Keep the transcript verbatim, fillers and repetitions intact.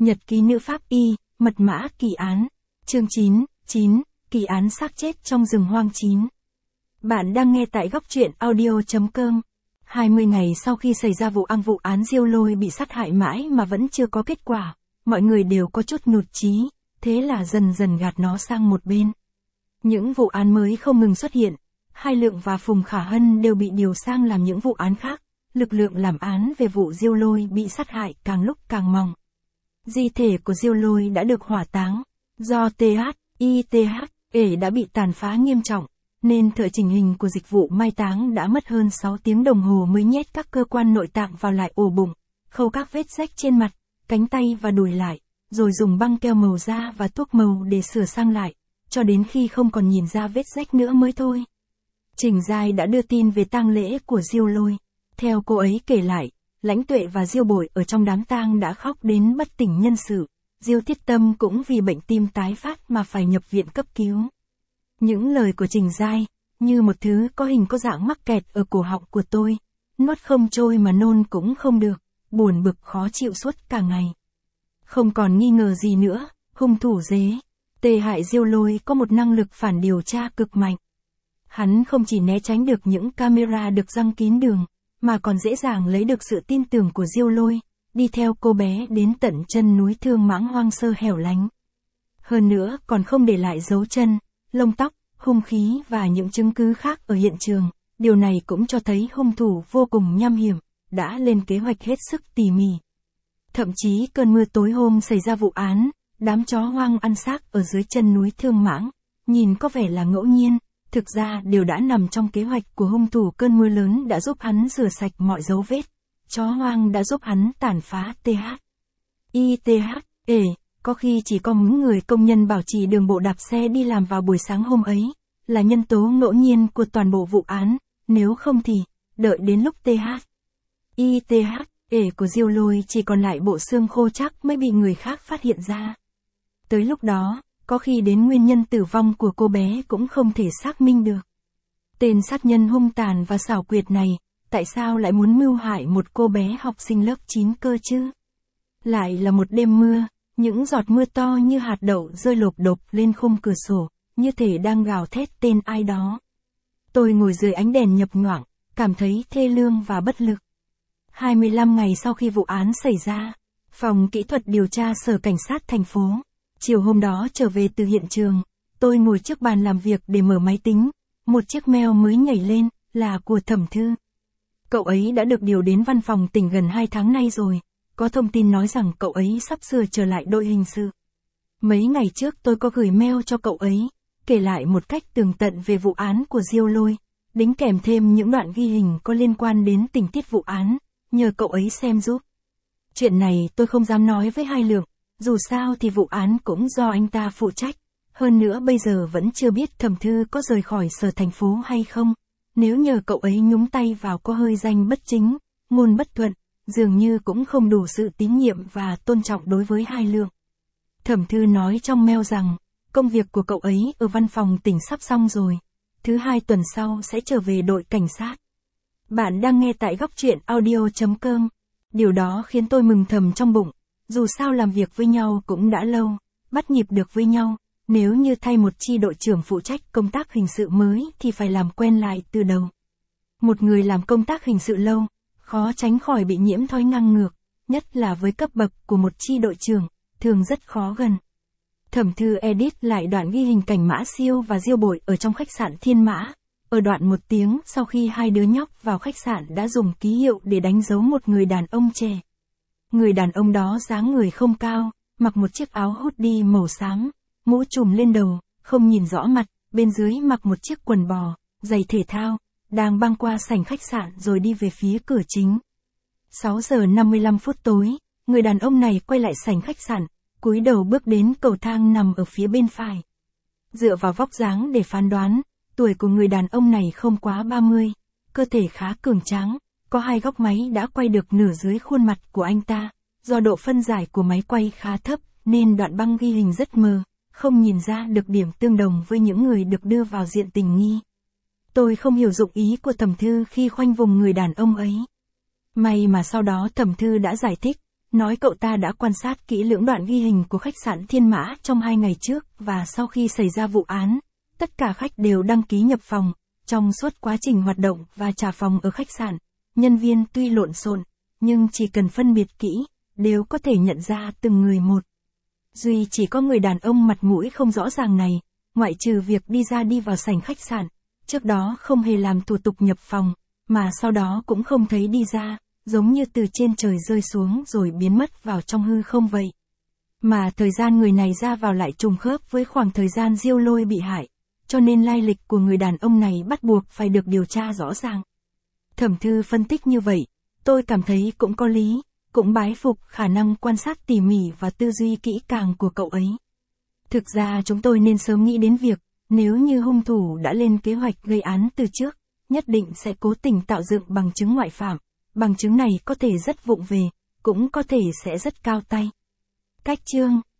Nhật ký nữ pháp y, mật mã kỳ án. Chương chín, chín, kỳ án xác chết trong rừng hoang chín. Bạn đang nghe tại góc truyện audio chấm com. hai mươi ngày sau khi xảy ra vụ ăn vụ án Diêu Lôi bị sát hại mãi mà vẫn chưa có kết quả, mọi người đều có chút nhụt chí, thế là dần dần gạt nó sang một bên. Những vụ án mới không ngừng xuất hiện, Hai Lượng và Phùng Khả Hân đều bị điều sang làm những vụ án khác, lực lượng làm án về vụ Diêu Lôi bị sát hại càng lúc càng mỏng. Di thể của Diêu Lôi đã được hỏa táng, do tê hát, i tê hát, ể đã bị tàn phá nghiêm trọng, nên thợ chỉnh hình của dịch vụ mai táng đã mất hơn sáu tiếng đồng hồ mới nhét các cơ quan nội tạng vào lại ổ bụng, khâu các vết rách trên mặt, cánh tay và đùi lại, rồi dùng băng keo màu da và thuốc màu để sửa sang lại, cho đến khi không còn nhìn ra vết rách nữa mới thôi. Trình Giai đã đưa tin về tang lễ của Diêu Lôi. Theo cô ấy kể lại, Lãnh Tuệ và Diêu Bội ở trong đám tang đã khóc đến bất tỉnh nhân sự. Diêu Thiết Tâm cũng vì bệnh tim tái phát mà phải nhập viện cấp cứu. Những lời của Trình Giai, như một thứ có hình có dạng mắc kẹt ở cổ họng của tôi, nuốt không trôi mà nôn cũng không được, buồn bực khó chịu suốt cả ngày. Không còn nghi ngờ gì nữa, hung thủ dế, tê hại Diêu Lôi có một năng lực phản điều tra cực mạnh. Hắn không chỉ né tránh được những camera được giăng kín đường, mà còn dễ dàng lấy được sự tin tưởng của Diêu Lôi, đi theo cô bé đến tận chân núi Thương Mãng hoang sơ hẻo lánh. Hơn nữa còn không để lại dấu chân, lông tóc, hung khí và những chứng cứ khác ở hiện trường, điều này cũng cho thấy hung thủ vô cùng nham hiểm, đã lên kế hoạch hết sức tỉ mỉ. Thậm chí cơn mưa tối hôm xảy ra vụ án, đám chó hoang ăn xác ở dưới chân núi Thương Mãng, nhìn có vẻ là ngẫu nhiên, thực ra đều đã nằm trong kế hoạch của hung thủ. Cơn mưa lớn đã giúp hắn rửa sạch mọi dấu vết. Chó hoang đã giúp hắn tàn phá tê hát, i tê hát, ể, có khi chỉ có những người công nhân bảo trì đường bộ đạp xe đi làm vào buổi sáng hôm ấy, là nhân tố ngẫu nhiên của toàn bộ vụ án, nếu không thì, đợi đến lúc tê hát, i tê hát, ể của Diêu Lôi chỉ còn lại bộ xương khô chắc mới bị người khác phát hiện ra. Tới lúc đó, có khi đến nguyên nhân tử vong của cô bé cũng không thể xác minh được. Tên sát nhân hung tàn và xảo quyệt này, tại sao lại muốn mưu hại một cô bé học sinh lớp chín cơ chứ? Lại là một đêm mưa, những giọt mưa to như hạt đậu rơi lộp độp lên khung cửa sổ, như thể đang gào thét tên ai đó. Tôi ngồi dưới ánh đèn nhập nhoạng, cảm thấy thê lương và bất lực. hai mươi lăm ngày sau khi vụ án xảy ra, Phòng Kỹ thuật Điều tra Sở Cảnh sát thành phố, chiều hôm đó trở về từ hiện trường, tôi ngồi trước bàn làm việc để mở máy tính, một chiếc mail mới nhảy lên, là của Thẩm Thư. Cậu ấy đã được điều đến văn phòng tỉnh gần hai tháng nay rồi, có thông tin nói rằng cậu ấy sắp sửa trở lại đội hình sự. Mấy ngày trước tôi có gửi mail cho cậu ấy, kể lại một cách tường tận về vụ án của Diêu Lôi, đính kèm thêm những đoạn ghi hình có liên quan đến tình tiết vụ án, nhờ cậu ấy xem giúp. Chuyện này tôi không dám nói với Hai Lượng, dù sao thì vụ án cũng do anh ta phụ trách, hơn nữa bây giờ vẫn chưa biết Thẩm Thư có rời khỏi sở thành phố hay không. Nếu nhờ cậu ấy nhúng tay vào có hơi danh bất chính, ngôn bất thuận, dường như cũng không đủ sự tín nhiệm và tôn trọng đối với Hai Lượng. Thẩm Thư nói trong mail rằng, công việc của cậu ấy ở văn phòng tỉnh sắp xong rồi, thứ hai tuần sau sẽ trở về đội cảnh sát. Bạn đang nghe tại góc truyện audio chấm com. Điều đó khiến tôi mừng thầm trong bụng, dù sao làm việc với nhau cũng đã lâu, bắt nhịp được với nhau. Nếu như thay một chi đội trưởng phụ trách công tác hình sự mới thì phải làm quen lại từ đầu. Một người làm công tác hình sự lâu, khó tránh khỏi bị nhiễm thói ngang ngược, nhất là với cấp bậc của một chi đội trưởng, thường rất khó gần. Thẩm Thư edit lại đoạn ghi hình cảnh Mã Siêu và Diêu Bội ở trong khách sạn Thiên Mã. Ở đoạn một tiếng sau khi hai đứa nhóc vào khách sạn đã dùng ký hiệu để đánh dấu một người đàn ông trẻ. Người đàn ông đó dáng người không cao, mặc một chiếc áo hoodie màu xám, mũ trùm lên đầu, không nhìn rõ mặt, bên dưới mặc một chiếc quần bò, giày thể thao, đang băng qua sảnh khách sạn rồi đi về phía cửa chính. sáu giờ năm mươi lăm phút tối, người đàn ông này quay lại sảnh khách sạn, cúi đầu bước đến cầu thang nằm ở phía bên phải. Dựa vào vóc dáng để phán đoán, tuổi của người đàn ông này không quá ba mươi, cơ thể khá cường tráng, có hai góc máy đã quay được nửa dưới khuôn mặt của anh ta, do độ phân giải của máy quay khá thấp, nên đoạn băng ghi hình rất mờ. Không nhìn ra được điểm tương đồng với những người được đưa vào diện tình nghi. Tôi không hiểu dụng ý của Thẩm Thư khi khoanh vùng người đàn ông ấy. May mà sau đó Thẩm Thư đã giải thích, nói cậu ta đã quan sát kỹ lưỡng đoạn ghi hình của khách sạn Thiên Mã trong hai ngày trước và sau khi xảy ra vụ án, tất cả khách đều đăng ký nhập phòng. Trong suốt quá trình hoạt động và trả phòng ở khách sạn, nhân viên tuy lộn xộn, nhưng chỉ cần phân biệt kỹ, đều có thể nhận ra từng người một. Duy chỉ có người đàn ông mặt mũi không rõ ràng này, ngoại trừ việc đi ra đi vào sảnh khách sạn, trước đó không hề làm thủ tục nhập phòng, mà sau đó cũng không thấy đi ra, giống như từ trên trời rơi xuống rồi biến mất vào trong hư không vậy. Mà thời gian người này ra vào lại trùng khớp với khoảng thời gian Diêu Lôi bị hại, cho nên lai lịch của người đàn ông này bắt buộc phải được điều tra rõ ràng. Thẩm Thư phân tích như vậy, tôi cảm thấy cũng có lý, cũng bái phục khả năng quan sát tỉ mỉ và tư duy kỹ càng của cậu ấy. Thực ra chúng tôi nên sớm nghĩ đến việc, nếu như hung thủ đã lên kế hoạch gây án từ trước, nhất định sẽ cố tình tạo dựng bằng chứng ngoại phạm. Bằng chứng này có thể rất vụng về, cũng có thể sẽ rất cao tay. Cách chương